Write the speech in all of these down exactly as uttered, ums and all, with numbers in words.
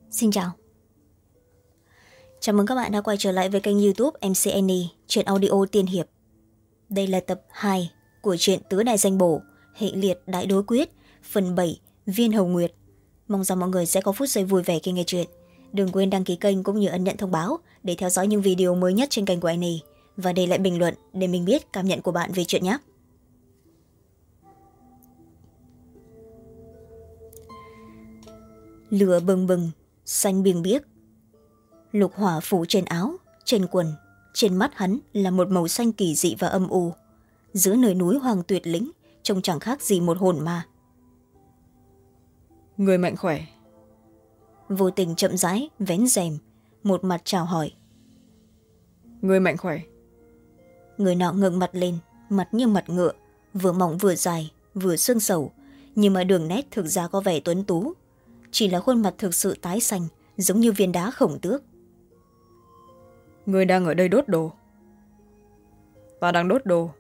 Xin chào. Chào mừng các bạn đã quay trở lại với kênh YouTube em xê Annie, truyện audio tiên hiệp. Đây là tập hai của truyện Tứ Đại Danh Bổ, hệ liệt Đại Đối Quyết, phần bảy, Viên Hồng Nguyệt. Mong rằng mọi người sẽ có phút giây vui vẻ khi nghe chuyện. Đừng quên đăng ký kênh cũng như ấn nhận thông báo để theo dõi những video mới nhất trên kênh của Annie. Và để lại bình luận để mình biết cảm nhận của bạn về chuyện nhé. Lửa bừng bừng, xanh biếng biếc. Lục hỏa phủ trên áo, trên quần, trên mắt hắn là một màu xanh kỳ dị và âm u. Giữa nơi núi hoang tuyệt lĩnh, trông chẳng khác gì một hồn ma. Người mạnh khỏe. Vô tình chậm rãi, vén rèm, một mặt chào hỏi. Người mạnh khỏe. Người nọ ngẩng mặt lên, mặt như mặt ngựa, vừa mỏng vừa dài, vừa xương sầu, nhưng mà đường nét thực ra có vẻ tuấn tú. Chỉ là khuôn mặt thực sự tái xanh, giống như viên đá khổng tước. Người đang ở đây đốt đồ. Ta đang đốt đồ.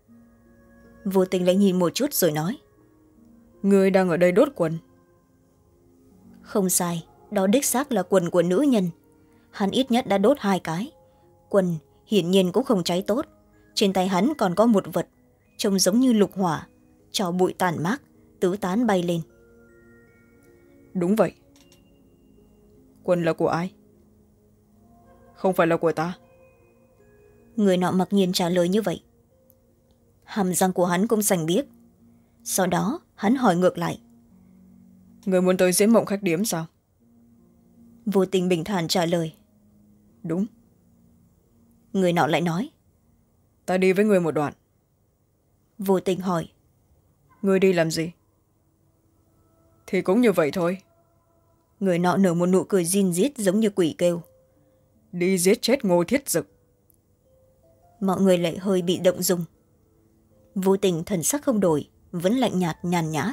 Vô tình lại nhìn một chút rồi nói. Người đang ở đây đốt quần. Không sai, đó đích xác là quần của nữ nhân. Hắn ít nhất đã đốt hai cái. Quần hiển nhiên cũng không cháy tốt. Trên tay hắn còn có một vật, trông giống như lục hỏa, cho bụi tàn mát, tứ tán bay lên. Đúng vậy. Quần là của ai? Không phải là của ta. Người nọ mặc nhiên trả lời như vậy. Hàm răng của hắn cũng xanh biếc. Sau đó hắn hỏi ngược lại. Người muốn tới diễn mộng khách điếm sao? Vô tình bình thản trả lời. Đúng. Người nọ lại nói. Ta đi với người một đoạn. Vô tình hỏi. Người đi làm gì? Thì cũng như vậy thôi. Người nọ nở một nụ cười rin rít giống như quỷ kêu. Đi giết chết Ngô Thiết Dực. Mọi người lại hơi bị động dung. Vô tình thần sắc không đổi, vẫn lạnh nhạt nhàn nhã,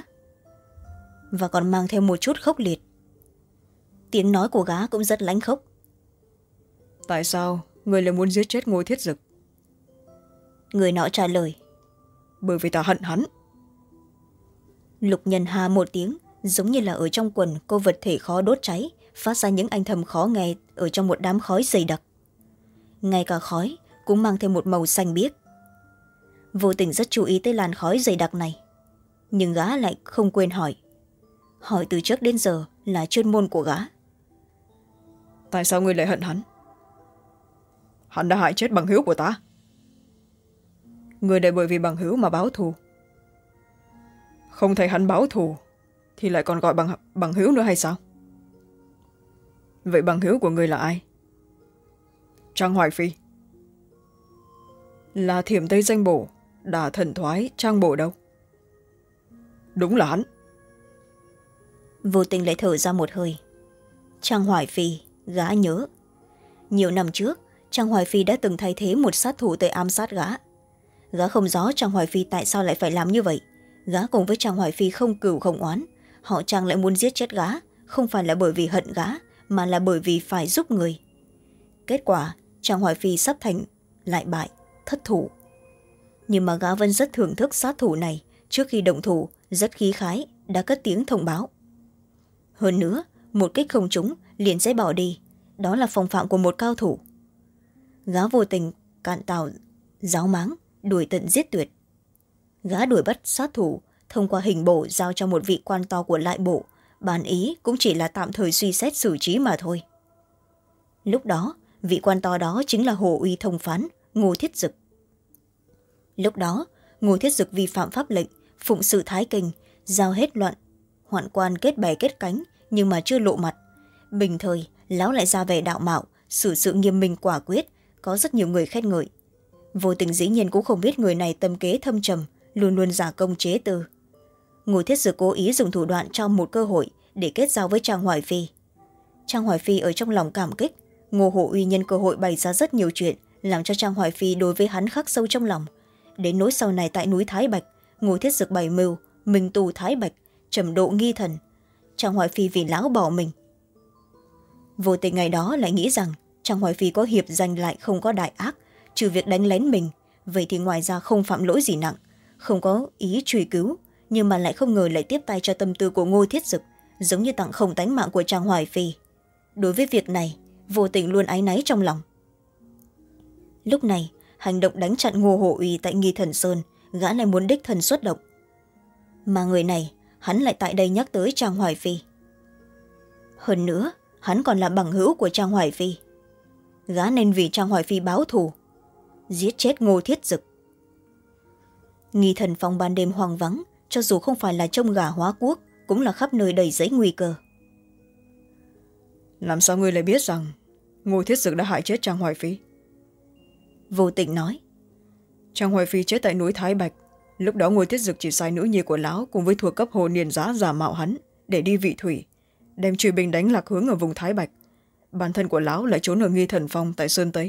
và còn mang theo một chút khốc liệt. Tiếng nói của gã cũng rất lãnh khốc. Tại sao người lại muốn giết chết Ngô Thiết Dực? Người nọ trả lời. Bởi vì ta hận hắn. Lục Nhân ha một tiếng, giống như là ở trong quần cô vật thể khó đốt cháy, phát ra những anh thầm khó nghe ở trong một đám khói dày đặc. Ngay cả khói cũng mang thêm một màu xanh biếc. Vô tình rất chú ý tới làn khói dày đặc này, nhưng gã lại không quên hỏi. Hỏi từ trước đến giờ là chuyên môn của gã. Tại sao ngươi lại hận hắn? Hắn đã hại chết bằng hữu của ta. Ngươi lại bởi vì bằng hữu mà báo thù. Không thấy hắn báo thù thì lại còn gọi bằng, bằng hữu nữa hay sao? Vậy bằng hữu của ngươi là ai? Trang Hoài Phi. Là Thiểm Tây Danh Bổ, Đả Thần Thoái Trang Bổ đâu? Đúng là hắn. Vô tình lại thở ra một hơi. Trang Hoài Phi, gã nhớ. Nhiều năm trước, Trang Hoài Phi đã từng thay thế một sát thủ tới ám sát gã. Gã không rõ Trang Hoài Phi tại sao lại phải làm như vậy. Gã cùng với Trang Hoài Phi không cừu không oán. Họ Trang lại muốn giết chết gã, không phải là bởi vì hận gã, mà là bởi vì phải giúp người. Kết quả, Trang Hoài Phi sắp thành lại bại, thất thủ. Nhưng mà gã vẫn rất thưởng thức sát thủ này. Trước khi động thủ, rất khí khái, đã cất tiếng thông báo. Hơn nữa, một kích không trúng liền sẽ bỏ đi. Đó là phong phạm của một cao thủ. Gã vô tình cạn tàu giáo máng, đuổi tận giết tuyệt. Gã đuổi bắt sát thủ thông qua hình bổ giao cho một vị quan to của lại bộ. Bản ý cũng chỉ là tạm thời suy xét xử trí mà thôi. Lúc đó, vị quan to đó chính là Hồ Uy thông phán Ngô Thiết Dực. Lúc đó, Ngô Thiết Dực vi phạm pháp lệnh, phụng sự thái kinh, giao hết loạn hoạn quan kết bè kết cánh, nhưng mà chưa lộ mặt. Bình thời, lão lại ra vẻ đạo mạo, xử sự nghiêm minh quả quyết, có rất nhiều người khen ngợi. Vô tình dĩ nhiên cũng không biết người này tâm kế thâm trầm, luôn luôn giả công chế tư. Ngô Thiết Dực cố ý dùng thủ đoạn cho một cơ hội để kết giao với Trang Hoài Phi. Trang Hoài Phi ở trong lòng cảm kích, Ngô Hổ Uy nhân cơ hội bày ra rất nhiều chuyện, làm cho Trang Hoài Phi đối với hắn khắc sâu trong lòng. Đến nỗi sau này tại núi Thái Bạch, Ngô Thiết Dực bày mưu, minh tù Thái Bạch, trầm độ nghi thần. Trang Hoài Phi vì lão bỏ mình. Vô tình ngày đó lại nghĩ rằng Trang Hoài Phi có hiệp danh lại không có đại ác, trừ việc đánh lén mình, vậy thì ngoài ra không phạm lỗi gì nặng, không có ý truy cứu, nhưng mà lại không ngờ lại tiếp tay cho tâm tư của Ngô Thiết Dực, giống như tặng không tánh mạng của Trang Hoài Phi. đối với việc này Vô Tình luôn áy náy trong lòng. Lúc này hành động đánh chặn Ngô Hổ Uy tại Nghi Thần Sơn, gã lại muốn đích thân xuất động. Mà người này hắn lại tại đây nhắc tới Trang Hoài Phi. Hơn nữa hắn còn là bằng hữu của Trang Hoài Phi. Gã nên vì Trang Hoài Phi báo thù, giết chết Ngô Thiết Dực. Nghi Thần Phong ban đêm hoang vắng, cho dù không phải là trông gà hóa quốc cũng là khắp nơi đầy giấy nguy cơ. Làm sao ngươi lại biết rằng Ngô Thiết Dực đã hại chết Trang Hoài Phi? Vô Tình nói. Trang Hoài Phi chết tại núi Thái Bạch. Lúc đó Ngô Thiết Dực chỉ sai nữ nhi của lão cùng với thuộc cấp hồ niên giá giả mạo hắn để đi vị thủy, đem truy binh đánh lạc hướng ở vùng Thái Bạch. Bản thân của lão lại trốn ở Nghi Thần Phong tại Sơn Tây.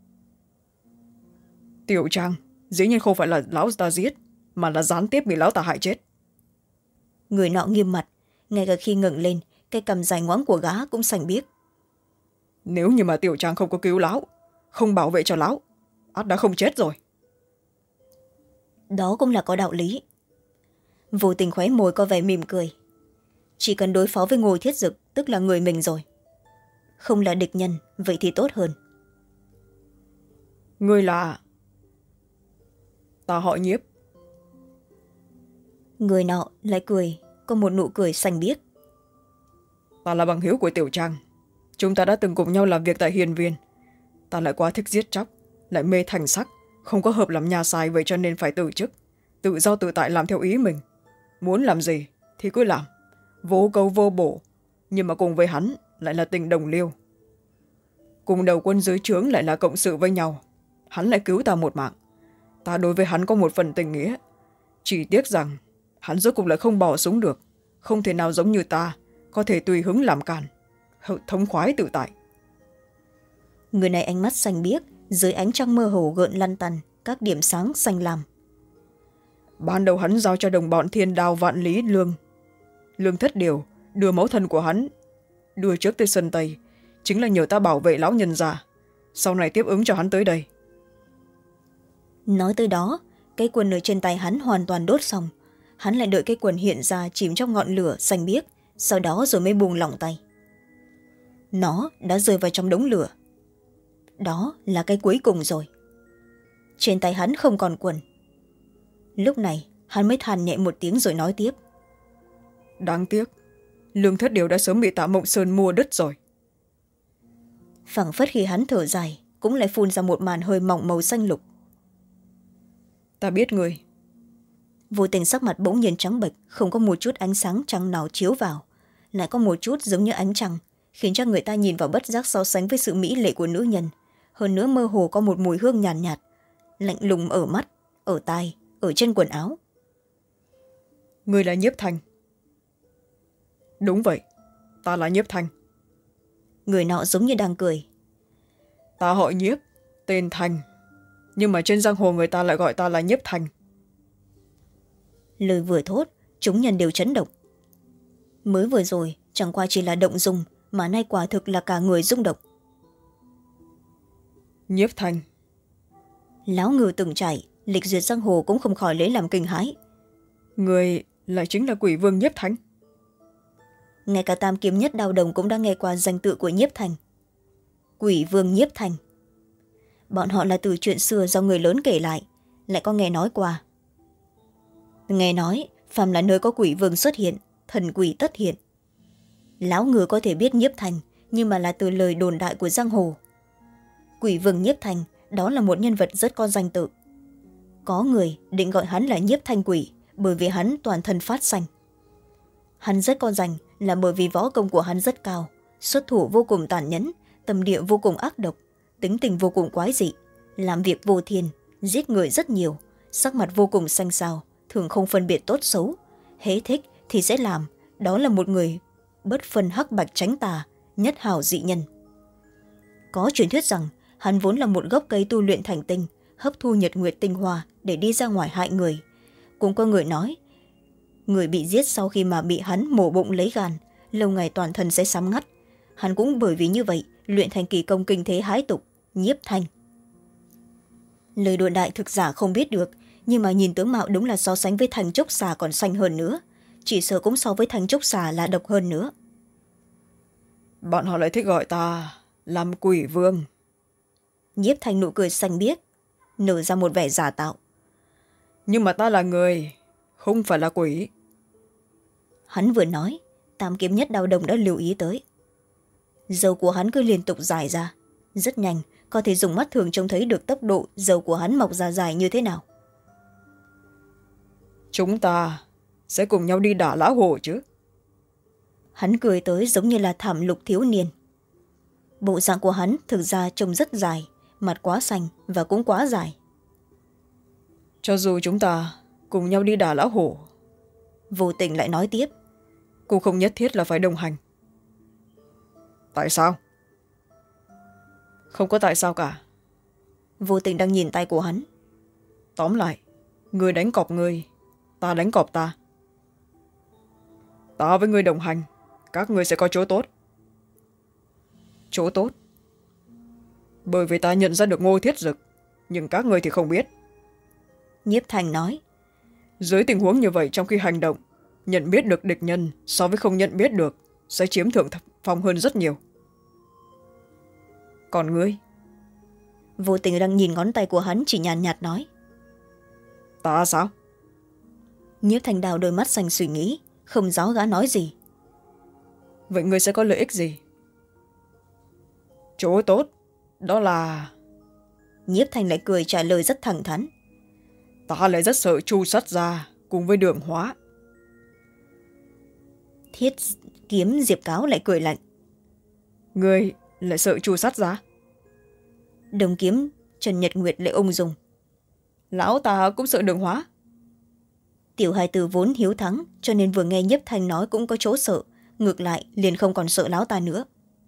Tiểu Trang dĩ nhiên không phải là lão ta giết, mà là gián tiếp bị lão ta hại chết. Người nọ nghiêm mặt, ngay cả khi ngẩng lên cái cằm dài ngoãng của gã cũng xanh biếc. Nếu như mà Tiểu Trang không có cứu lão, không bảo vệ cho lão, ắt đã không chết rồi. Đó cũng là có đạo lý. Vô Tình khóe môi có vẻ mỉm cười. Chỉ cần đối phó với Ngô Thiết Dực tức là người mình rồi. Không là địch nhân vậy thì tốt hơn. Ngươi là... Ta họ Nhiếp. Người nọ lại cười, có một nụ cười xanh biếc. Ta là bằng hữu của Tiểu Trang. Chúng ta đã từng cùng nhau làm việc tại Hiền Viên. Ta lại quá thích giết chóc, lại mê thành sắc, không có hợp làm nhà sai, vậy cho nên phải từ chức, tự do tự tại làm theo ý mình. Muốn làm gì thì cứ làm, vô câu vô bổ, nhưng mà cùng với hắn lại là tình đồng liêu. Cùng đầu quân dưới trướng lại là cộng sự với nhau. Hắn lại cứu ta một mạng, ta đối với hắn có một phần tình nghĩa. Chỉ tiếc rằng hắn rốt cuộc lại không bỏ súng được, không thể nào giống như ta có thể tùy hứng làm càn, thống khoái tự tại. Người này ánh mắt xanh biếc, dưới ánh trăng mơ hồ gợn lăn tăn các điểm sáng xanh lam. Ban đầu hắn giao cho đồng bọn Thiên Đao Vạn Lý Lương Lương Thất Điều đưa mẫu thân của hắn đưa trước tới Sơn Tây, chính là nhờ ta bảo vệ lão nhân già, sau này tiếp ứng cho hắn tới đây. Nói tới đó, cái quần ở trên tay hắn hoàn toàn đốt xong. Hắn lại đợi cái quần hiện ra chìm trong ngọn lửa xanh biếc, sau đó rồi mới buông lỏng tay. Nó đã rơi vào trong đống lửa. Đó là cái cuối cùng rồi. Trên tay hắn không còn quần. Lúc này hắn mới than nhẹ một tiếng rồi nói tiếp. Đáng tiếc, Lương Thất Điều đã sớm bị Tạ Mộng Sơn mua đứt rồi. Phảng phất khi hắn thở dài, cũng lại phun ra một màn hơi mỏng màu xanh lục. Ta biết người. Vô Tình sắc mặt bỗng nhiên trắng bệch, không có một chút ánh sáng trăng nào chiếu vào, lại có một chút giống như ánh trăng, khiến cho người ta nhìn vào bất giác so sánh với sự mỹ lệ của nữ nhân. Hơn nữa mơ hồ có một mùi hương nhàn nhạt, nhạt, lạnh lùng ở mắt, ở tai, ở trên quần áo. Người là Nhiếp Thanh. Đúng vậy, ta là Nhiếp Thanh. Người nọ giống như đang cười. Ta họ Nhiếp, tên Thanh, nhưng mà trên giang hồ người ta lại gọi ta là Nhiếp Thanh. Lời vừa thốt, chúng nhân đều chấn động. Mới vừa rồi chẳng qua chỉ là động dung, mà nay quả thực là cả người rung động. Nhiếp Thanh. Lão Ngư từng trải, lịch duyệt giang hồ cũng không khỏi lấy làm kinh hãi. Người lại chính là Quỷ Vương Nhiếp Thanh. Ngay cả Tam Kiếm Nhất Đao Đồng cũng đã nghe qua danh tự của Nhiếp Thanh. Quỷ Vương Nhiếp Thanh. Bọn họ là từ chuyện xưa do người lớn kể lại, lại có nghe nói qua. Nghe nói phàm là nơi có quỷ vương xuất hiện, thần quỷ tất hiện. Lão Ngư có thể biết Nhiếp Thanh, nhưng mà là từ lời đồn đại của giang hồ. Quỷ vương Nhiếp Thanh đó là một nhân vật rất có danh tự. Có người định gọi hắn là Nhiếp Thanh Quỷ, bởi vì hắn toàn thân phát xanh. Hắn rất có danh là bởi vì võ công của hắn rất cao, xuất thủ vô cùng tàn nhẫn, tâm địa vô cùng ác độc, tính tình vô cùng quái dị, làm việc vô thiên, giết người rất nhiều, sắc mặt vô cùng xanh xao, thường không phân biệt tốt xấu, hễ thích thì sẽ làm. Đó là một người bất phân hắc bạch tránh tà, nhất hảo dị nhân. Có truyền thuyết rằng hắn vốn là một gốc cây tu luyện thành tinh, hấp thu nhật nguyệt tinh hoa để đi ra ngoài hại người. Cũng có người nói người bị giết sau khi mà bị hắn mổ bụng lấy gan, lâu ngày toàn thân sẽ sám ngắt. Hắn cũng bởi vì như vậy luyện thành kỳ công kinh thế hái tục, Nhiếp Thanh. Lời đồn đại thực giả không biết được, nhưng mà nhìn tướng mạo đúng là so sánh với Thanh Trúc Xà còn xanh hơn nữa, chỉ sợ cũng so với Thanh Trúc Xà là độc hơn nữa. bọn họ lại thích gọi ta làm quỷ vương. Nhiếp Thanh nụ cười xanh biếc, nở ra một vẻ giả tạo. Nhưng mà ta là người, không phải là quỷ. Hắn vừa nói, Tam Kiếm Nhất Đao Đồng đã lưu ý tới. Râu của hắn cứ liên tục dài ra, rất nhanh, có thể dùng mắt thường trông thấy được tốc độ râu của hắn mọc ra dài như thế nào. Chúng ta sẽ cùng nhau đi đả lão hổ chứ? Hắn cười tới giống như là thảm lục thiếu niên. Bộ dạng của hắn thực ra trông rất dài, mặt quá xanh và cũng quá dài. Cho dù chúng ta cùng nhau đi đả lão hổ, Vô Tình lại nói tiếp, cũng không nhất thiết là phải đồng hành. Tại sao? Không có tại sao cả. Vô Tình đang nhìn tay của hắn. Tóm lại, người đánh cọp người, ta đánh cọp ta. Ta với người đồng hành, các người sẽ có chỗ tốt. Chỗ tốt? Bởi vì ta nhận ra được Ngô Thiết Dực, nhưng các người thì không biết. Nhiếp Thanh nói, dưới tình huống như vậy, trong khi hành động, nhận biết được địch nhân so với không nhận biết được sẽ chiếm thượng phong hơn rất nhiều. Còn ngươi? Vô Tình đang nhìn ngón tay của hắn, chỉ nhàn nhạt, nhạt nói, ta sao? Nhiếp Thanh đào đôi mắt xanh suy nghĩ, không rõ gã nói gì. Vậy ngươi sẽ có lợi ích gì? Chỗ tốt đó là... Nhiếp Thanh lại cười trả lời rất thẳng thắn, ta lại rất sợ Chu Sắt Gia cùng với Đường Hóa. Thiết Kiếm Diệp Cáo lại cười lạnh, ngươi lại sợ Chu Sắt Gia? Đồng Kiếm Trần Nhật Nguyệt lại ung dung, lão ta cũng sợ Đường Hóa. Tiểu hài tử vốn hiếu thắng, cho nên vừa nghe Nhiếp Thanh nói cũng có chỗ sợ, ngược lại liền không còn sợ lão ta nữa.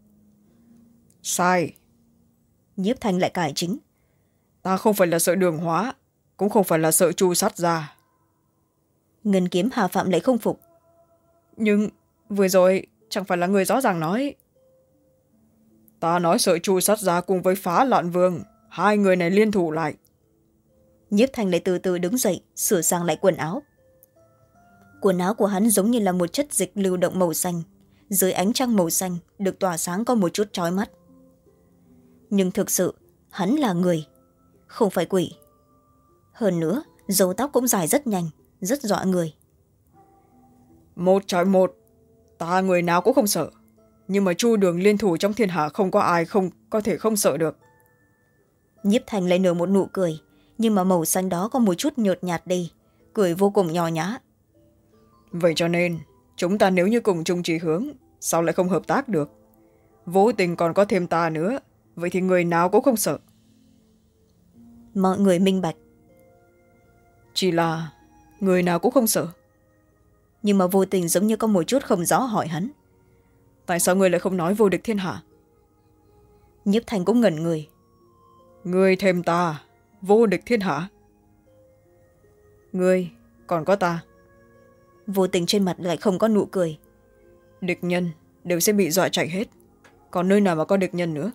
Sai. Nhiếp Thanh lại cải chính, ta không phải là sợ Đường Hóa, cũng không phải là sợ Chu Sắt Gia. Ngân Kiếm Hà Phạm lại không phục, nhưng vừa rồi chẳng phải là người rõ ràng nói. Ta nói sợ Chu Sắt Gia cùng với Phá Loạn Vương, hai người này liên thủ lại. Nhiếp Thanh lại từ từ đứng dậy, sửa sang lại quần áo. Quần áo của hắn giống như là một chất dịch lưu động màu xanh, dưới ánh trăng màu xanh được tỏa sáng có một chút chói mắt. Nhưng thực sự hắn là người, không phải quỷ. Hơn nữa râu tóc cũng dài rất nhanh, rất dọa người. Một chọi một, ta người nào cũng không sợ, nhưng mà Chu Đường liên thủ trong thiên hạ không có ai không có thể không sợ được. Nhiếp Thanh lại nở một nụ cười, nhưng mà màu xanh đó có một chút nhợt nhạt đi, cười vô cùng nho nhã. Vậy cho nên chúng ta nếu như cùng chung chí hướng, sao lại không hợp tác được? Vô tình còn có thêm ta nữa, vậy thì người nào cũng không sợ. Mọi người minh bạch. Chỉ là người nào cũng không sợ. Nhưng mà Vô Tình giống như có một chút không rõ hỏi hắn, tại sao người lại không nói vô địch thiên hạ? Nhiếp Thanh cũng ngẩn người. Người thêm ta, vô địch thiên hạ? Người còn có ta. Vô Tình trên mặt lại không có nụ cười. Địch nhân đều sẽ bị dọa chạy hết, còn nơi nào mà có địch nhân nữa?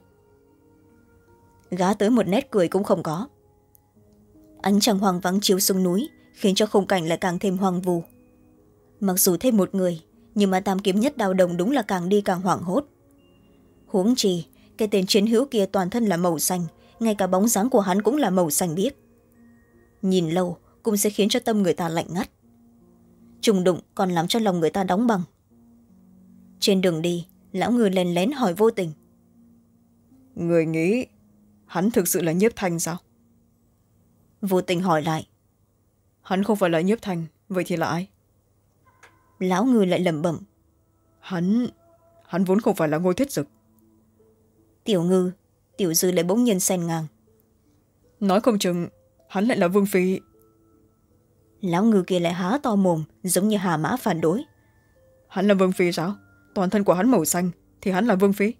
Gã tới một nét cười cũng không có. Ánh trăng hoang vắng chiếu xuống núi, khiến cho khung cảnh lại càng thêm hoang vu. Mặc dù thêm một người, nhưng mà Tam Kiếm Nhất Đao Đồng đúng là càng đi càng hoảng hốt. Huống chi cái tên chiến hữu kia toàn thân là màu xanh, ngay cả bóng dáng của hắn cũng là màu xanh biếc. Nhìn lâu cũng sẽ khiến cho tâm người ta lạnh ngắt, trùng đụng còn làm cho lòng người ta đóng băng. Trên đường đi, lão Ngư lén lén hỏi Vô Tình, người nghĩ hắn thực sự là Nhiếp Thanh sao? Vô Tình hỏi lại, hắn không phải là Nhiếp Thanh, vậy thì là ai? Lão Ngư lại lẩm bẩm, hắn hắn vốn không phải là Ngô Thiết Dực. Tiểu Ngư Tiểu Dư lại bỗng nhiên xen ngang, nói không chừng hắn lại là Vương Phi. Lão Ngư kia lại há to mồm, giống như hà mã phản đối. Hắn là Vương Phi sao? Toàn thân của hắn màu xanh thì hắn là Vương Phi.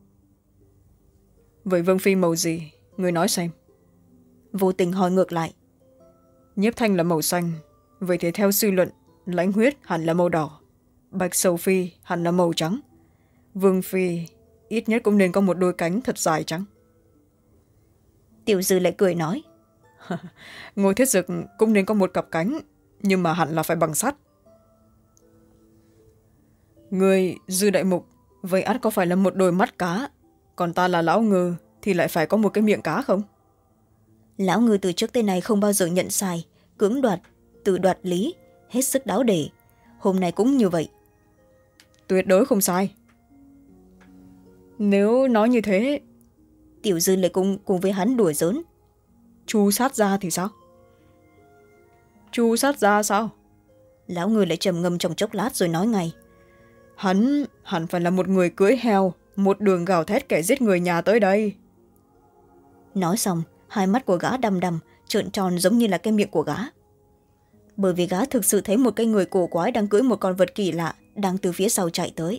Vậy Vương Phi màu gì? Người nói xem. Vô Tình hỏi ngược lại. Nhiếp Thanh là màu xanh, vậy thì theo suy luận, Lãnh Huyết hẳn là màu đỏ, Bạch Sầu Phi hẳn là màu trắng. Vương Phi ít nhất cũng nên có một đôi cánh thật dài trắng. Tiểu Dư lại cười nói, Ngô Thiết Dực cũng nên có một cặp cánh, nhưng mà hẳn là phải bằng sắt. Người Dư Đại Mục vậy ắt có phải là một đôi mắt cá, còn ta là lão ngư thì lại phải có một cái miệng cá không? Lão ngư từ trước tới nay không bao giờ nhận sai, cưỡng đoạt, tự đoạt lý, hết sức đáo để. Hôm nay cũng như vậy. Tuyệt đối không sai. Nếu nói như thế, Tiểu Dư lại cùng, cùng với hắn đùa giỡn. Chu sát gia thì sao? Chu sát gia sao? Lão ngư lại trầm ngâm trong chốc lát rồi nói ngay. Hắn hẳn phải là một người cưỡi heo, một đường gào thét kẻ giết người nhà tới đây. Nói xong, hai mắt của gã đăm đăm trợn tròn giống như là cái miệng của gã. Bởi vì gã thực sự thấy một cái người cổ quái đang cưỡi một con vật kỳ lạ đang từ phía sau chạy tới.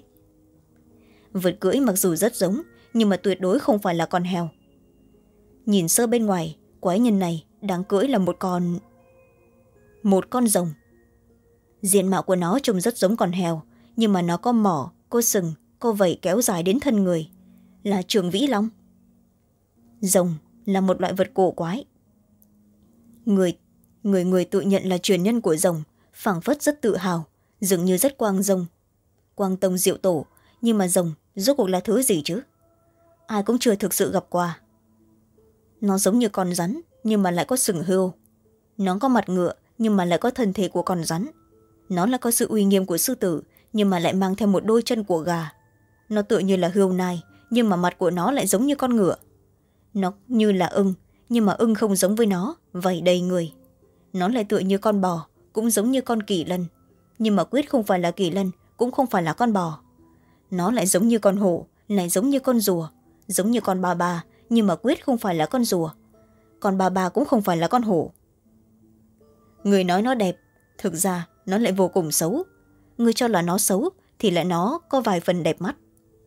Vật cưỡi mặc dù rất giống, nhưng mà tuyệt đối không phải là con heo. Nhìn sơ bên ngoài, quái nhân này đang cưỡi là một con một con rồng. Diện mạo của nó trông rất giống con heo, nhưng mà nó có mỏ, có sừng, có vảy kéo dài đến thân người, là Trường Vĩ Long. Rồng là một loại vật cổ quái. Người người người tự nhận là truyền nhân của rồng, phảng phất rất tự hào, dường như rất quang rồng, quang tông diệu tổ. Nhưng mà rồng rốt cuộc là thứ gì chứ? Ai cũng chưa thực sự gặp qua. Nó giống như con rắn, nhưng mà lại có sừng hươu. Nó có mặt ngựa, nhưng mà lại có thân thể của con rắn. Nó lại có sự uy nghiêm của sư tử, nhưng mà lại mang theo một đôi chân của gà. Nó tựa như là hươu nai, nhưng mà mặt của nó lại giống như con ngựa. Nó như là ưng, nhưng mà ưng không giống với nó, vảy đầy người. Nó lại tựa như con bò, cũng giống như con kỳ lân, nhưng mà quyết không phải là kỳ lân, cũng không phải là con bò. Nó lại giống như con hổ, lại giống như con rùa, giống như con ba ba, nhưng mà quyết không phải là con rùa. Con ba ba cũng không phải là con hổ. Người nói nó đẹp, thực ra nó lại vô cùng xấu. Người cho là nó xấu thì lại nó có vài phần đẹp mắt.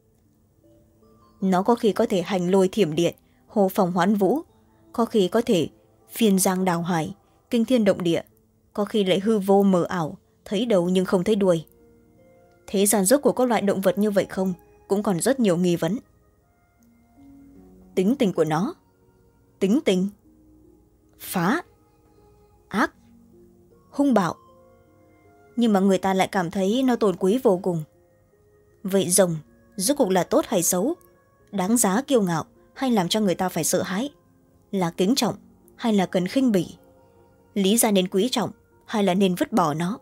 Nó có khi có thể hành lôi thiểm điện, hồ phòng hoán vũ, có khi có thể phiên giang đào hải, kinh thiên động địa, có khi lại hư vô mờ ảo, thấy đầu nhưng không thấy đuôi. Thế gian rốt của các loại động vật như vậy không, cũng còn rất nhiều nghi vấn. Tính tình của nó, tính tình phá, ác, hung bạo, nhưng mà người ta lại cảm thấy nó tôn quý vô cùng. Vậy rồng rốt cuộc là tốt hay xấu, đáng giá kiêu ngạo hay làm cho người ta phải sợ hãi, là kính trọng hay là cần khinh bỉ, lý ra nên quý trọng hay là nên vứt bỏ nó?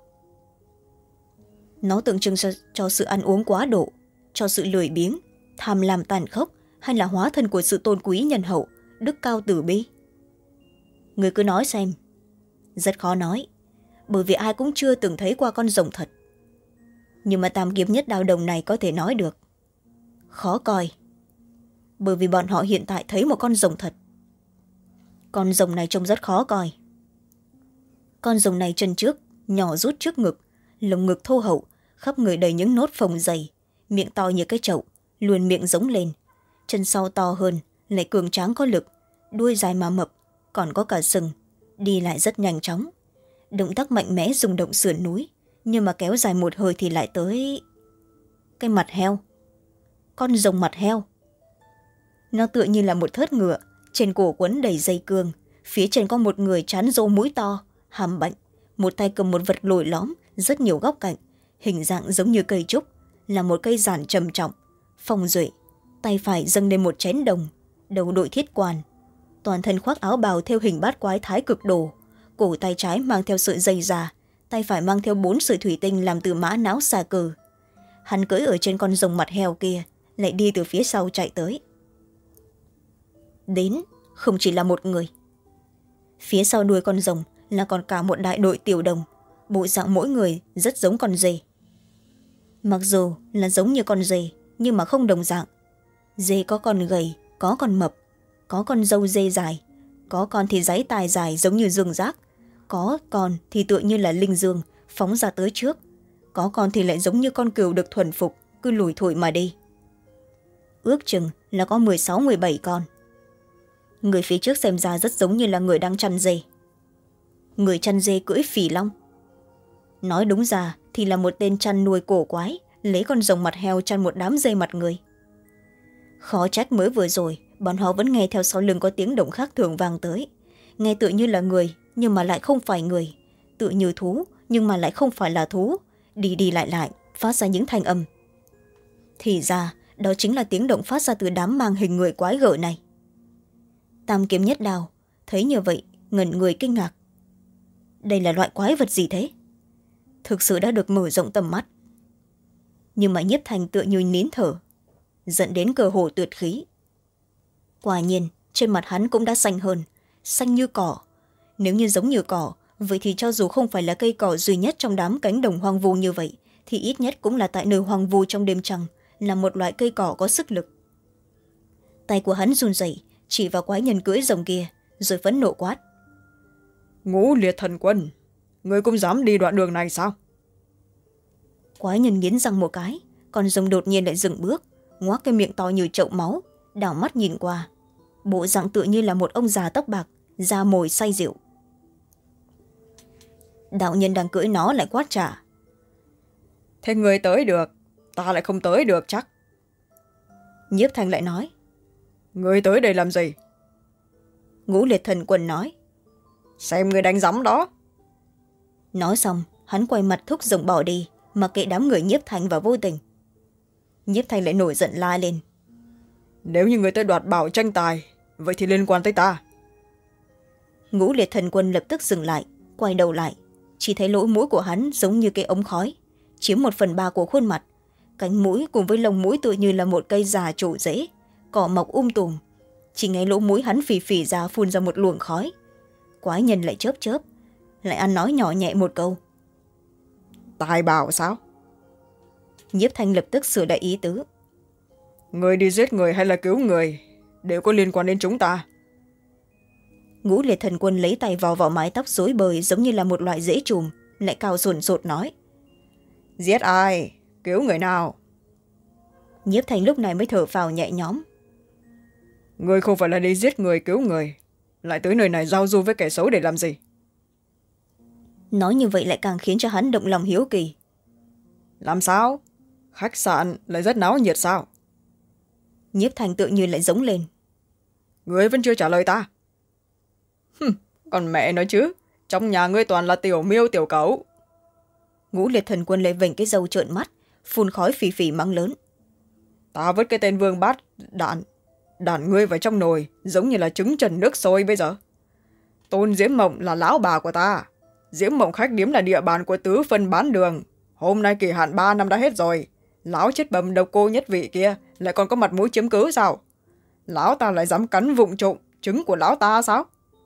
Nó tượng trưng cho, cho sự ăn uống quá độ, cho sự lười biếng, tham lam tàn khốc, hay là hóa thân của sự tôn quý nhân hậu, đức cao tử bi? Người cứ nói xem. Rất khó nói, bởi vì ai cũng chưa từng thấy qua con rồng thật. Nhưng mà tam kiếm nhất đao đồng này có thể nói được. Khó coi, bởi vì bọn họ hiện tại thấy một con rồng thật. Con rồng này trông rất khó coi. Con rồng này chân trước nhỏ rút trước ngực, lồng ngực thô hậu, khắp người đầy những nốt phồng dày, miệng to như cái chậu, luồn miệng giống lên. Chân sau to hơn, lại cường tráng có lực, đuôi dài mà mập, còn có cả sừng, đi lại rất nhanh chóng. Động tác mạnh mẽ rung động sườn núi, nhưng mà kéo dài một hơi thì lại tới cái mặt heo. Con rồng mặt heo. Nó tựa như là một thớt ngựa, trên cổ quấn đầy dây cương, phía trên có một người trán rô mũi to, hàm bệnh, một tay cầm một vật lồi lõm, rất nhiều góc cạnh, hình dạng giống như cây trúc, là một cây giản trầm trọng, phong duệ. Tay phải dâng lên một chén đồng, đầu đội thiết quan, toàn thân khoác áo bào theo hình bát quái thái cực đồ, cổ tay trái mang theo sợi dây già, tay phải mang theo bốn sợi thủy tinh làm từ mã não xà cừ. Hắn cưỡi ở trên con rồng mặt heo kia, lại đi từ phía sau chạy tới. Đến không chỉ là một người. Phía sau đuôi con rồng là còn cả một đại đội tiểu đồng, bộ dạng mỗi người rất giống con dê. Mặc dù là giống như con dê, nhưng mà không đồng dạng. Dê có con gầy, có con mập, có con râu dê dài, có con thì dáy tài dài giống như dương giác, có con thì tựa như là linh dương phóng ra tới trước, có con thì lại giống như con cừu được thuần phục, cứ lủi thủi mà đi. Ước chừng là có mười sáu mười bảy con. Người phía trước xem ra rất giống như là người đang chăn dê. Người chăn dê cưỡi phỉ long. Nói đúng ra thì là một tên chăn nuôi cổ quái, lấy con rồng mặt heo chăn một đám dê mặt người. Khó trách mới vừa rồi bọn họ vẫn nghe theo sau lưng có tiếng động khác thường vang tới, nghe tựa như là người nhưng mà lại không phải người, tựa như thú nhưng mà lại không phải là thú, đi đi lại lại phát ra những thanh âm. Thì ra đó chính là tiếng động phát ra từ đám mang hình người quái gở này. Tam kiếm nhất đào thấy như vậy ngẩn người kinh ngạc. Đây là loại quái vật gì thế? Thực sự đã được mở rộng tầm mắt. Nhưng mà Nhiếp Thanh tựa như nín thở, dẫn đến cơ hồ tuyệt khí. Quả nhiên trên mặt hắn cũng đã xanh hơn, xanh như cỏ. Nếu như giống như cỏ, vậy thì cho dù không phải là cây cỏ duy nhất trong đám cánh đồng hoang vu như vậy, thì ít nhất cũng là tại nơi hoang vu trong đêm trăng, là một loại cây cỏ có sức lực. Tay của hắn run rẩy chỉ vào quái nhân cưỡi rồng kia, rồi phẫn nộ quát. Ngũ Liệt Thần Quân, ngươi cũng dám đi đoạn đường này sao? Quái nhân nghiến răng một cái, con rồng đột nhiên lại dừng bước, ngoác cái miệng to như chậu máu, đảo mắt nhìn qua. Bộ dạng tựa như là một ông già tóc bạc, da mồi say rượu. Đạo nhân đang cưỡi nó lại quát trả. Thế ngươi tới được, ta lại không tới được chắc. Nhiếp Thanh lại nói. Ngươi tới đây làm gì? Ngũ Liệt Thần Quân nói. Xem ngươi đánh giấm đó. Nói xong hắn quay mặt thúc rồng bỏ đi, mặc kệ đám người Nhiếp Thanh và Vô Tình. Nhiếp Thanh lại nổi giận la lên. Nếu như ngươi tới đoạt bảo tranh tài, vậy thì liên quan tới ta. Ngũ Liệt Thần Quân lập tức dừng lại, quay đầu lại, chỉ thấy lỗ mũi của hắn giống như cái ống khói, chiếm một phần ba của khuôn mặt. Cánh mũi cùng với lông mũi tựa như là một cây già trổ rễ, cỏ mọc um tùm. Chỉ nghe lỗ mũi hắn phì phì ra phun ra một luồng khói. Quái nhân lại chớp chớp, lại ăn nói nhỏ nhẹ một câu. Tài bảo sao? Nhiếp Thanh lập tức sửa lại ý tứ. Người đi giết người hay là cứu người đều có liên quan đến chúng ta. Ngũ Liệt Thần Quân lấy tay vò vào mái tóc rối bời giống như là một loại rễ trùm, lại cao sồn sột nói. Giết ai? Cứu người nào? Nhiếp Thanh lúc này mới thở phào nhẹ nhõm. Người không phải là đi giết người cứu người, lại tới nơi này giao du với kẻ xấu để làm gì? Nói như vậy lại càng khiến cho hắn động lòng hiếu kỳ. Làm sao? Khách sạn lại rất náo nhiệt sao? Nhiếp Thanh tự như lại giống lên. Ngươi vẫn chưa trả lời ta. Hừm, còn mẹ nói chứ, trong nhà ngươi toàn là tiểu miêu tiểu cẩu. Ngũ Liệt Thần Quân lại vểnh cái râu trợn mắt, phun khói phì phì mắng lớn. Ta vứt cái tên Vương Bát đạn đạn ngươi vào trong nồi, giống như là trứng trần nước sôi bây giờ. Tôn Diễm Mộng là lão bà của ta, Diễm Mộng khách điếm là địa bàn của tứ phân bán đường. Hôm nay kỳ hạn ba năm đã hết rồi, lão chết bầm độc cô nhất vị kia lại còn có mặt mũi chiếm cứ sao? Lão ta lại dám cắn vụng trộm trứng của lão ta sao?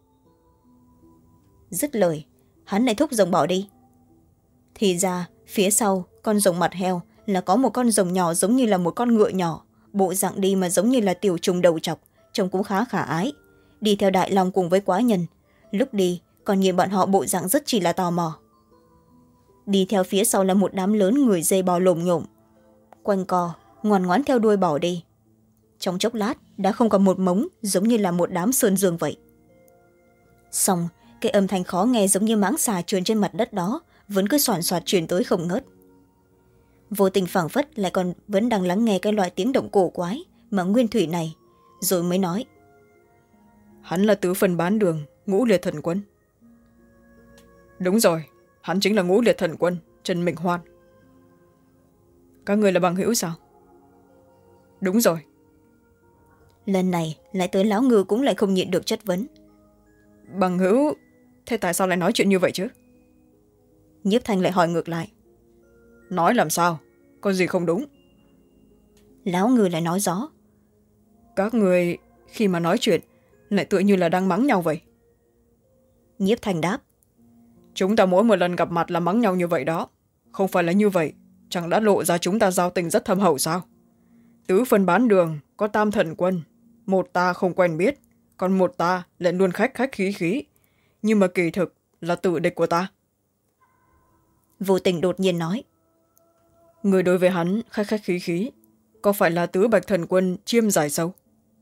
Dứt lời hắn lại thúc rồng bỏ đi. Thì ra phía sau con rồng mặt heo là có một con rồng nhỏ giống như là một con ngựa nhỏ, bộ dạng đi mà giống như là tiểu trùng đầu trọc, trông cũng khá khả ái, đi theo Đại Long cùng với quái nhân. Lúc đi còn nhìn bọn họ bộ dạng rất chỉ là tò mò. Đi theo phía sau là một đám lớn người dây bò lồm nhổm, quanh co ngoan ngoãn theo đuôi bỏ đi. Trong chốc lát đã không còn một mống, giống như là một đám sơn dương vậy. Xong cái âm thanh khó nghe giống như mãng xà trườn trên mặt đất đó vẫn cứ soàn soạt truyền tới không ngớt. Vô Tình phảng phất lại còn vẫn đang lắng nghe cái loại tiếng động cổ quái mà nguyên thủy này, rồi mới nói. Hắn là tứ phần bán đường, Ngũ Liệt Thần Quân. Đúng rồi, hắn chính là Ngũ Liệt Thần Quân, Trần Minh Hoan. Các người là bằng hữu sao? Đúng rồi. Lần này lại tới Lão Ngư cũng lại không nhịn được chất vấn. Bằng hữu? Thế tại sao lại nói chuyện như vậy chứ? Nhiếp Thanh lại hỏi ngược lại. Nói làm sao? Có gì không đúng? Lão Ngư lại nói rõ. Các người khi mà nói chuyện lại tựa như là đang mắng nhau vậy. Nhiếp Thanh đáp. Chúng ta mỗi một lần gặp mặt là mắng nhau như vậy đó. Không phải là như vậy, chẳng đã lộ ra chúng ta giao tình rất thâm hậu sao? Tứ phần bán đường có tam thần quân, một ta không quen biết, còn một ta lại luôn khách khách khí khí, nhưng mà kỳ thực là tử địch của ta. Vô Tình đột nhiên nói. Người đối với hắn khách khách khí khí, có phải là tứ bạch thần quân chiêm giải sâu?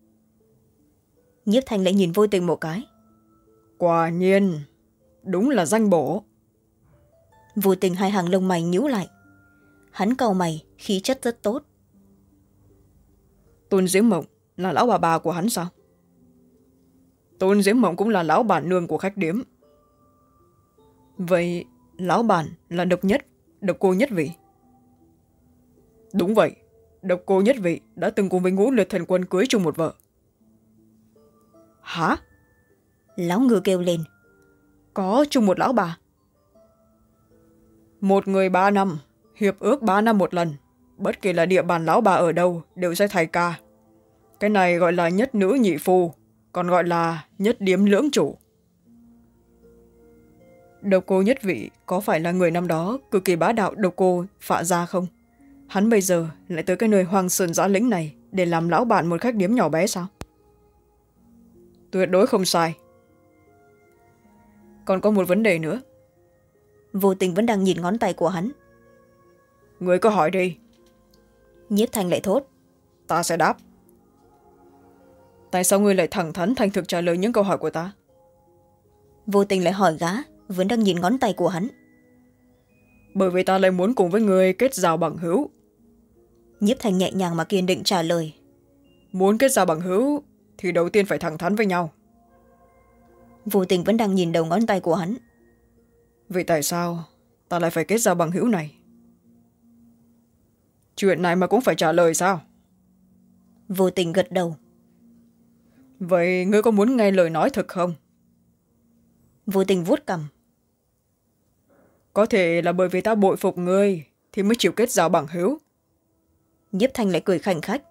Nhiếp Thanh lại nhìn Vô Tình một cái. Quả nhiên, đúng là danh bổ. Vô Tình hai hàng lông mày nhíu lại. Hắn cau mày, khí chất rất tốt. Tôn Diễm Mộng là lão bà bà của hắn sao? Tôn Diễm Mộng cũng là lão bản nương của khách điếm. Vậy lão bản là độc nhất, độc cô nhất vị? Đúng vậy, độc cô nhất vị đã từng cùng với Ngũ Liệt Thần Quân cưới chung một vợ. Hả? Lão Ngư kêu lên. Có chung một lão bà? Một người ba năm, hiệp ước ba năm một lần, bất kỳ là địa bàn lão bà ở đâu đều sẽ thay ca. Cái này gọi là nhất nữ nhị phu, còn gọi là nhất điếm lưỡng chủ. Độc cô nhất vị có phải là người năm đó cực kỳ bá đạo độc cô Phạ Gia không? Hắn bây giờ lại tới cái nơi hoang sơn giã lĩnh này để làm lão bạn một khách điếm nhỏ bé sao? Tuyệt đối không sai. Còn có một vấn đề nữa. Vô Tình vẫn đang nhìn ngón tay của hắn. Người có hỏi đi. Nhiếp Thanh lại thốt. Ta sẽ đáp. Tại sao ngươi lại thẳng thắn thành thực trả lời những câu hỏi của ta? Vô Tình lại hỏi gã, vẫn đang nhìn ngón tay của hắn. Bởi vì ta lại muốn cùng với ngươi kết giao bằng hữu. Nhiếp Thanh nhẹ nhàng mà kiên định trả lời. Muốn kết giao bằng hữu thì đầu tiên phải thẳng thắn với nhau. Vô Tình vẫn đang nhìn đầu ngón tay của hắn. Vậy tại sao ta lại phải kết giao bằng hữu này? Chuyện này mà cũng phải trả lời sao? Vô Tình gật đầu. Vậy ngươi có muốn nghe lời nói thật không? Vô Tình vuốt cằm. Có thể là bởi vì ta bội phục ngươi thì mới chịu kết giao bằng hữu. Nhiếp Thanh lại cười khanh khách.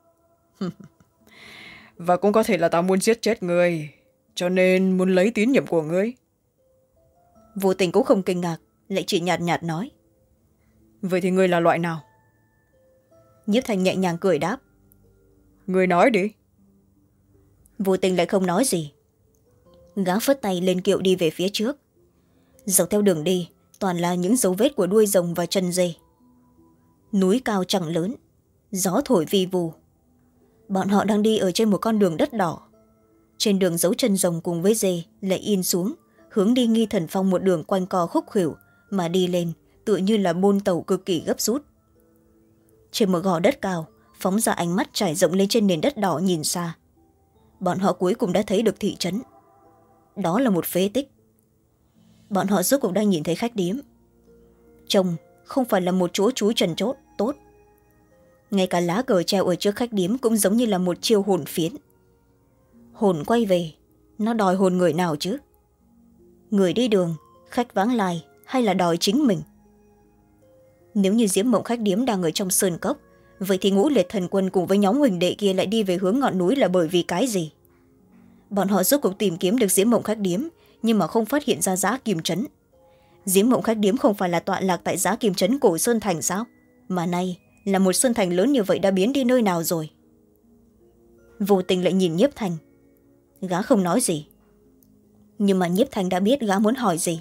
Và cũng có thể là ta muốn giết chết ngươi, cho nên muốn lấy tín nhiệm của ngươi. Vô Tình cũng không kinh ngạc, lại chỉ nhạt nhạt nói. Vậy thì ngươi là loại nào? Nhiếp Thanh nhẹ nhàng cười đáp. Ngươi nói đi. Vô Tình lại không nói gì. Gã phất tay lên kiệu đi về phía trước. Dọc theo đường đi toàn là những dấu vết của đuôi rồng và chân dê. Núi cao chẳng lớn, gió thổi vi vù. Bọn họ đang đi ở trên một con đường đất đỏ. Trên đường dấu chân rồng cùng với dê lại in xuống, hướng đi Nghi Thần Phong một đường quanh co khúc khuỷu mà đi lên tựa như là bôn tàu cực kỳ gấp rút. Trên một gò đất cao phóng ra ánh mắt trải rộng lên trên nền đất đỏ nhìn xa. Bọn họ cuối cùng đã thấy được thị trấn. Đó là một phế tích. Bọn họ rốt cuộc đang nhìn thấy khách điếm. Trông không phải là một chỗ trú trần chốt tốt. Ngay cả lá cờ treo ở trước khách điếm cũng giống như là một chiêu hồn phiến. Hồn quay về, nó đòi hồn người nào chứ? Người đi đường, khách vãng lai hay là đòi chính mình? Nếu như Diễm Mộng khách điếm đang ở trong sơn cốc, vậy thì Ngũ Liệt Thần Quân cùng với nhóm huỳnh đệ kia lại đi về hướng ngọn núi là bởi vì cái gì? Bọn họ rốt cuộc tìm kiếm được Diễm Mộng khách điếm, nhưng mà không phát hiện ra Giá Kim Trấn. Diễm Mộng khách điếm không phải là tọa lạc tại Giá Kim Trấn cổ Sơn Thành sao? Mà nay là một sơn thành lớn như vậy đã biến đi nơi nào rồi? Vô Tình lại nhìn Nhiếp Thanh. Gã không nói gì. Nhưng mà Nhiếp Thanh đã biết gã muốn hỏi gì.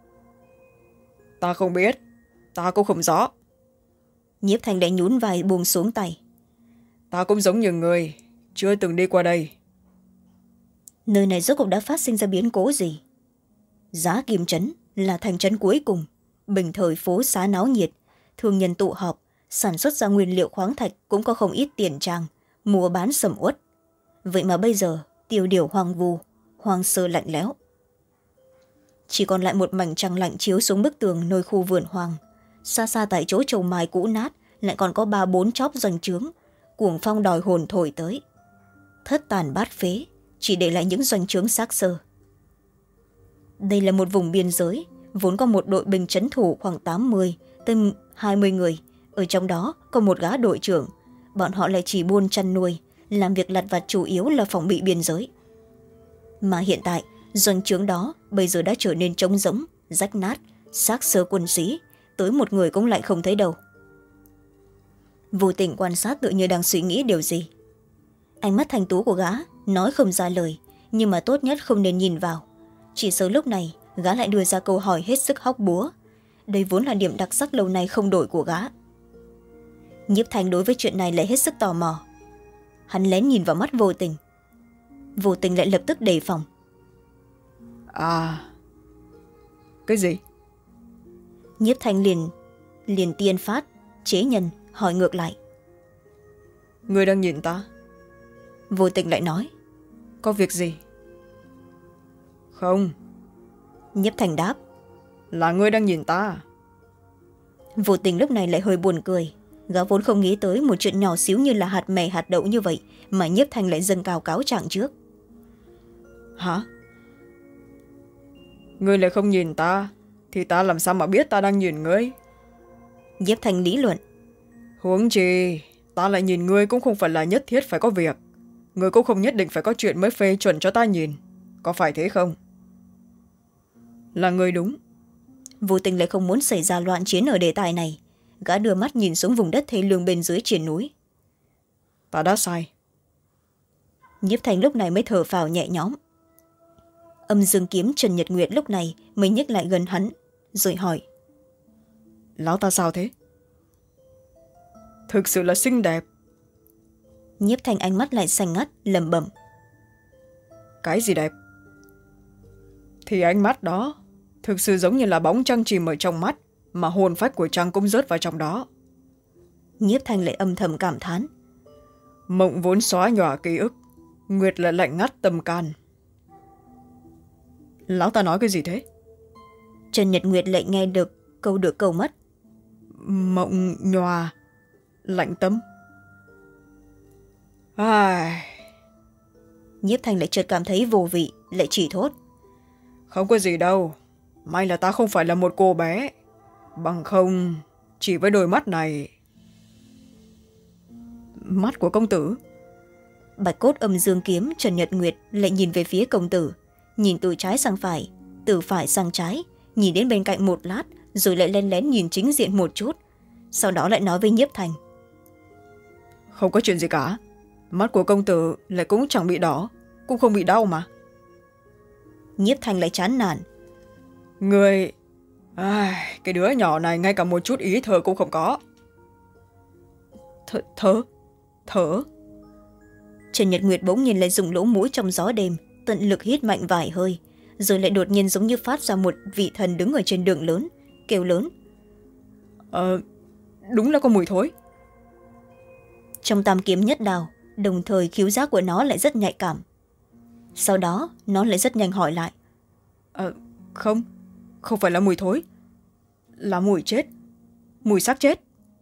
Ta không biết, ta cũng không rõ. Nhiếp Thanh đã nhún vai buông xuống tay. Ta cũng giống như người, chưa từng đi qua đây. Nơi này rốt cuộc đã phát sinh ra biến cố gì? Giá Kim Trấn là thành trấn cuối cùng, bình thời phố xá náo nhiệt, thương nhân tụ họp, sản xuất ra nguyên liệu khoáng thạch cũng có không ít tiền trang, mua bán sầm uất. Vậy mà bây giờ tiêu điều hoang vu, hoang sơ lạnh lẽo. Chỉ còn lại một mảnh trăng lạnh chiếu xuống bức tường nơi khu vườn hoang. Xa xa tại chỗ trầu mai cũ nát lại còn có ba bốn chóp doanh trướng, cuồng phong đòi hồn thổi tới. Thất tàn bát phế, chỉ để lại những doanh trướng xác xơ. Đây là một vùng biên giới, vốn có một đội binh trấn thủ khoảng tám mươi tới hai mươi người. Ở trong đó có một gã đội trưởng. Bọn họ lại chỉ buôn chăn nuôi, làm việc lặt vặt chủ yếu là phòng bị biên giới. Mà hiện tại, doanh trướng đó bây giờ đã trở nên trống rỗng, rách nát, xác xơ quân sĩ, tới một người cũng lại không thấy đâu. Vô Tình quan sát tự như đang suy nghĩ điều gì. Ánh mắt thanh tú của gã nói không ra lời, nhưng mà tốt nhất không nên nhìn vào. Chỉ sợ lúc này gã lại đưa ra câu hỏi hết sức hóc búa. Đây vốn là điểm đặc sắc lâu nay không đổi của gã. Nhiếp Thanh đối với chuyện này lại hết sức tò mò. Hắn lén nhìn vào mắt Vô Tình. Vô Tình lại lập tức đề phòng. À, cái gì? Nhiếp Thanh liền liền tiên phát chế nhân hỏi ngược lại. Ngươi đang nhìn ta? Vô Tình lại nói. Có việc gì? Không. Nhiếp Thanh đáp. Là ngươi đang nhìn ta. Vô Tình lúc này lại hơi buồn cười. Gã vốn không nghĩ tới một chuyện nhỏ xíu như là hạt mè hạt đậu như vậy mà Nhiếp Thanh lại dâng cao cáo trạng trước. Hả? Ngươi lại không nhìn ta thì ta làm sao mà biết ta đang nhìn ngươi? Nhiếp Thanh lý luận. Huống chi ta lại nhìn ngươi cũng không phải là nhất thiết phải có việc. Ngươi cũng không nhất định phải có chuyện mới phê chuẩn cho ta nhìn. Có phải thế không? Là ngươi đúng. Vô Tình lại không muốn xảy ra loạn chiến ở đề tài này. Gã đưa mắt nhìn xuống vùng đất thê lương bên dưới triển núi. Ta đã sai. Nhiếp Thanh lúc này mới thở phào nhẹ nhõm. Âm dương kiếm Trần Nhật Nguyệt lúc này mới nhích lại gần hắn rồi hỏi. Lão ta sao thế? Thực sự là xinh đẹp. Nhiếp Thanh ánh mắt lại xanh ngắt lẩm bẩm. Cái gì đẹp? Thì ánh mắt đó thực sự giống như là bóng trăng chìm ở trong mắt, mà hồn phách của trăng cũng rớt vào trong đó. Nhiếp Thanh lại âm thầm cảm thán. Mộng vốn xóa nhòa ký ức, Nguyệt lại lạnh ngắt tâm can. Lão ta nói cái gì thế? Trần Nhật Nguyệt lại nghe được câu được câu mất. Mộng nhòa lạnh tâm. Ai... Nhiếp Thanh lại chợt cảm thấy vô vị, lại chỉ thốt. Không có gì đâu, may là ta không phải là một cô bé. Bằng không, chỉ với đôi mắt này... Mắt của công tử? Bạch cốt âm dương kiếm Trần Nhật Nguyệt lại nhìn về phía công tử, nhìn từ trái sang phải, từ phải sang trái, nhìn đến bên cạnh một lát, rồi lại lén lén nhìn chính diện một chút, sau đó lại nói với Nhiếp Thanh. Không có chuyện gì cả, mắt của công tử lại cũng chẳng bị đỏ, cũng không bị đau mà. Nhiếp Thanh lại chán nản. Người... À, cái đứa nhỏ này ngay cả một chút ý thơ cũng không có. Thở, thở, thở. Trần Nhật Nguyệt bỗng nhìn lại dùng lỗ mũi trong gió đêm, tận lực hít mạnh vài hơi, rồi lại đột nhiên giống như phát ra một vị thần đứng ở trên đường lớn, kêu lớn. Ờ, đúng là có mùi thối. Trong tam kiếm nhất đao, đồng thời khiếu giác của nó lại rất nhạy cảm. Sau đó, nó lại rất nhanh hỏi lại. Ờ, không, không phải là mùi thối, là mùi chết, mùi xác chết.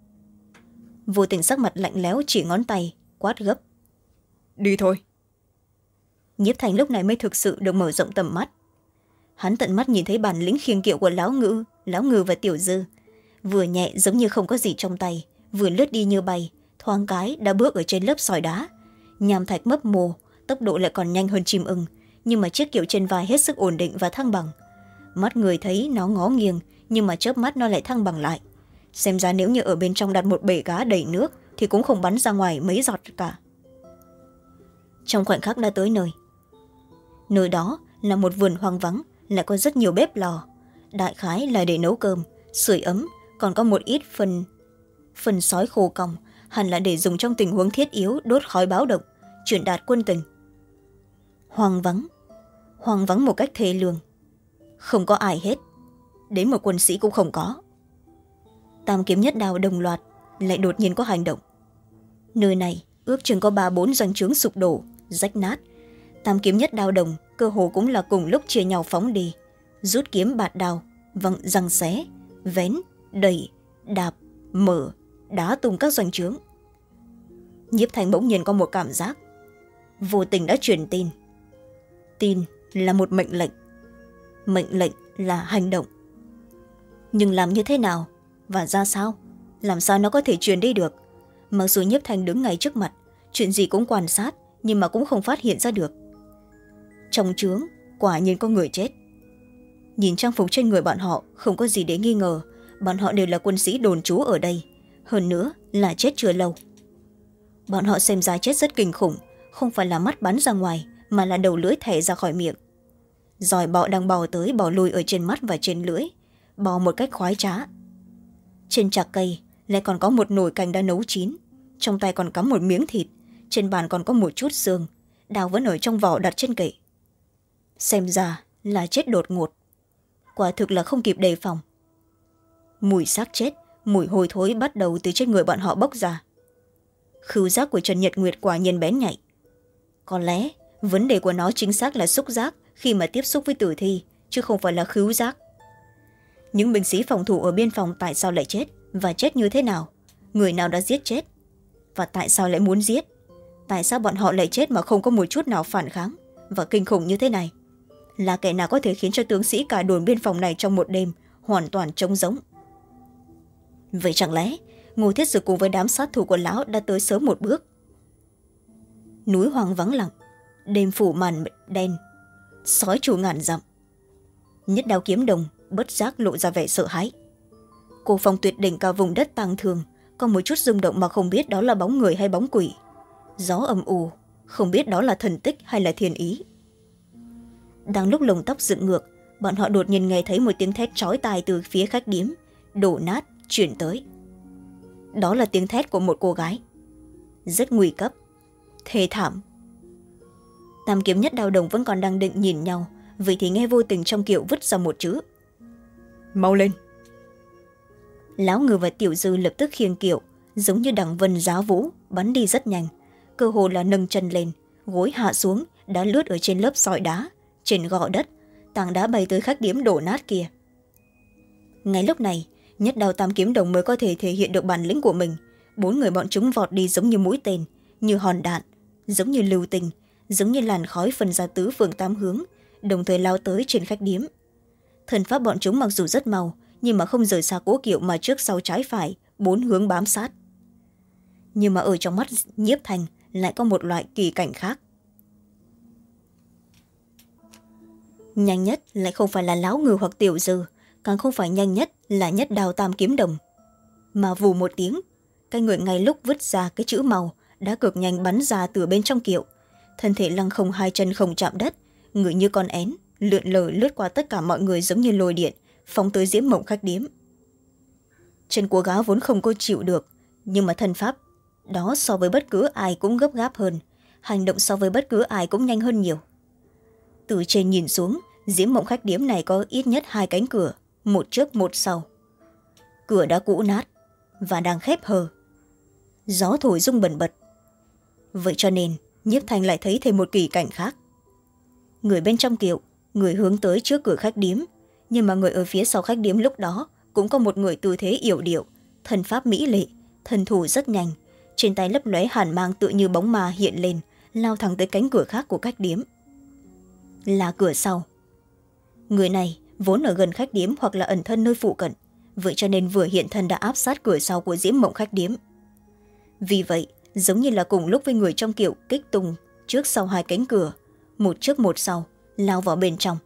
Vô Tình sắc mặt lạnh lẽo chỉ ngón tay, quát gấp. Đi thôi. Nhiếp Thanh lúc này mới thực sự được mở rộng tầm mắt. Hắn tận mắt nhìn thấy bản lĩnh khiêng kiệu của Lão Ngư, Lão Ngư và Tiểu Dư. Vừa nhẹ giống như không có gì trong tay, vừa lướt đi như bay, thoáng cái đã bước ở trên lớp sỏi đá. Nham thạch mấp mô, tốc độ lại còn nhanh hơn chim ưng, nhưng mà chiếc kiệu trên vai hết sức ổn định và thăng bằng. Mắt người thấy nó ngó nghiêng, nhưng mà chớp mắt nó lại thăng bằng lại. Xem ra nếu như ở bên trong đặt một bể cá đầy nước thì cũng không bắn ra ngoài mấy giọt cả. Trong khoảnh khắc đã tới nơi. Nơi đó là một vườn hoang vắng, lại có rất nhiều bếp lò. Đại khái là để nấu cơm, sưởi ấm, còn có một ít phần phần sói khô cong, hẳn là để dùng trong tình huống thiết yếu đốt khói báo động, truyền đạt quân tình. Hoang vắng, hoang vắng một cách thê lương. Không có ai hết, đến một quân sĩ cũng không có. Tam kiếm nhất đao đồng loạt lại đột nhiên có hành động. Nơi này ước chừng có ba bốn doanh trướng sụp đổ, rách nát. Tam kiếm nhất đao đồng cơ hồ cũng là cùng lúc chia nhau phóng đi, rút kiếm bạt đao, văng răng xé, vén, đẩy, đạp, mở, đá tung các doanh trướng. Nhiếp Thanh bỗng nhiên có một cảm giác. Vô Tình đã truyền tin. Tin là một mệnh lệnh. Mệnh lệnh là hành động. Nhưng làm như thế nào và ra sao? Làm sao nó có thể truyền đi được? Mặc dù Nhiếp Thanh đứng ngay trước mặt, chuyện gì cũng quan sát, nhưng mà cũng không phát hiện ra được. Trong trướng quả nhiên có người chết. Nhìn trang phục trên người bọn họ không có gì để nghi ngờ, bọn họ đều là quân sĩ đồn trú ở đây, hơn nữa là chết chưa lâu. Bọn họ xem ra chết rất kinh khủng, không phải là mắt bắn ra ngoài mà là đầu lưỡi thẻ ra khỏi miệng. Giòi bọ đang bò tới bò lui ở trên mắt và trên lưỡi, bò một cách khoái trá. Trên chạc cây lại còn có một nồi canh đã nấu chín, trong tay còn cắm một miếng thịt, trên bàn còn có một chút xương, đao vẫn ở trong vỏ đặt trên kệ. Xem ra là chết đột ngột, quả thực là không kịp đề phòng. Mùi xác chết, mùi hôi thối bắt đầu từ trên người bọn họ bốc ra. Khứu giác của Trần Nhật Nguyệt quả nhiên bén nhạy. Có lẽ vấn đề của nó chính xác là xúc giác khi mà tiếp xúc với tử thi, chứ không phải là khứu giác. Những binh sĩ phòng thủ ở biên phòng tại sao lại chết và chết như thế nào? người nào đã giết chết, và tại sao lại muốn giết, tại sao bọn họ lại chết mà không có một chút nào phản kháng và kinh khủng như thế này. Là kẻ nào có thể khiến cho tướng sĩ cả đồn biên phòng này trong một đêm hoàn toàn trống rỗng. Vậy chẳng lẽ Ngô Thiết Dực cùng với đám sát thủ của lão đã tới sớm một bước? Núi hoang vắng lặng, đêm phủ màn đen, sói trù ngàn dặm. Nhất Đao Kiếm Đồng bất giác lộ ra vẻ sợ hãi. Cô phong tuyệt đỉnh cả vùng đất tang thương, có một chút rung động mà không biết đó là bóng người hay bóng quỷ. Gió âm u, không biết đó là thần tích hay là thiên ý. Đang lúc lồng tóc dựng ngược, bọn họ đột nhiên nghe thấy một tiếng thét chói tai từ phía khách điếm đổ nát chuyển tới. Đó là tiếng thét của một cô gái, rất nguy cấp, thê thảm. Tam Kiếm Nhất Đao Đồng vẫn còn đang định nhìn nhau, vậy thì nghe vô tình trong kiệu vứt ra một chữ: mau lên. Lão Ngư và Tiểu Dư lập tức khiêng kiệu, giống như đằng vân giá vũ, bắn đi rất nhanh, cơ hồ là nâng chân lên, gối hạ xuống, đã lướt ở trên lớp sỏi đá, trên gò đất, tảng đá bay tới khách điếm đổ nát kia. Ngay lúc này, Nhất Đao Tam Kiếm Đồng mới có thể thể hiện được bản lĩnh của mình. Bốn người bọn chúng vọt đi giống như mũi tên, như hòn đạn, giống như lưu tình, giống như làn khói phân ra tứ phương tám hướng, đồng thời lao tới trên khách điếm. Thần pháp bọn chúng mặc dù rất mau, nhưng mà không rời xa cố kiệu mà trước sau trái phải, bốn hướng bám sát. Nhưng mà ở trong mắt Nhiếp Thanh lại có một loại kỳ cảnh khác. Nhanh nhất lại không phải là Lão Ngư hoặc Tiểu Dư, càng không phải nhanh nhất là Nhất Đao Tam Kiếm Đồng, mà vù một tiếng, cái người ngay lúc vứt ra cái chữ màu đã cực nhanh bắn ra từ bên trong kiệu, thân thể lăng không, hai chân không chạm đất, người như con én, lượn lờ lướt qua tất cả mọi người giống như lôi điện, phóng tới Diễm Mộng khách điếm. Chân của gã vốn không có chịu được, nhưng mà thân pháp đó so với bất cứ ai cũng gấp gáp hơn, hành động so với bất cứ ai cũng nhanh hơn nhiều. Từ trên nhìn xuống, Diễm Mộng khách điếm này có ít nhất hai cánh cửa, một trước một sau. Cửa đã cũ nát và đang khép hờ, gió thổi rung bần bật. Vậy cho nên Nhiếp Thanh lại thấy thêm một kỳ cảnh khác. Người bên trong kiệu, người hướng tới trước cửa khách điếm, nhưng mà người ở phía sau khách điếm lúc đó cũng có một người tư thế yểu điệu, thần pháp mỹ lệ, thần thủ rất nhanh, trên tay lấp lóe hàn mang tựa như bóng ma hiện lên, lao thẳng tới cánh cửa khác của khách điếm. Là cửa sau. Người này vốn ở gần khách điếm hoặc là ẩn thân nơi phụ cận, vậy cho nên vừa hiện thân đã áp sát cửa sau của Diễm Mộng khách điếm. Vì vậy, giống như là cùng lúc với người trong kiệu kích tung trước sau hai cánh cửa, một trước một sau, lao vào bên trong.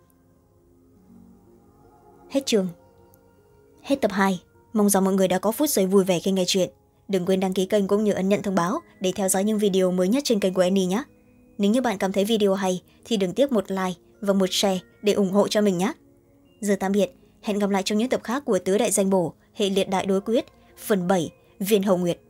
Hết chương. Hết tập hai. Mong rằng mọi người đã có phút giây vui vẻ khi nghe chuyện. Đừng quên đăng ký kênh cũng như ấn nhận thông báo để theo dõi những video mới nhất trên kênh của Annie nhé. Nếu như bạn cảm thấy video hay thì đừng tiếc một like và một share để ủng hộ cho mình nhé. Giờ tạm biệt, hẹn gặp lại trong những tập khác của Tứ Đại Danh Bổ, hệ liệt đại đối quyết, phần bảy, Viên Hồng Nguyệt.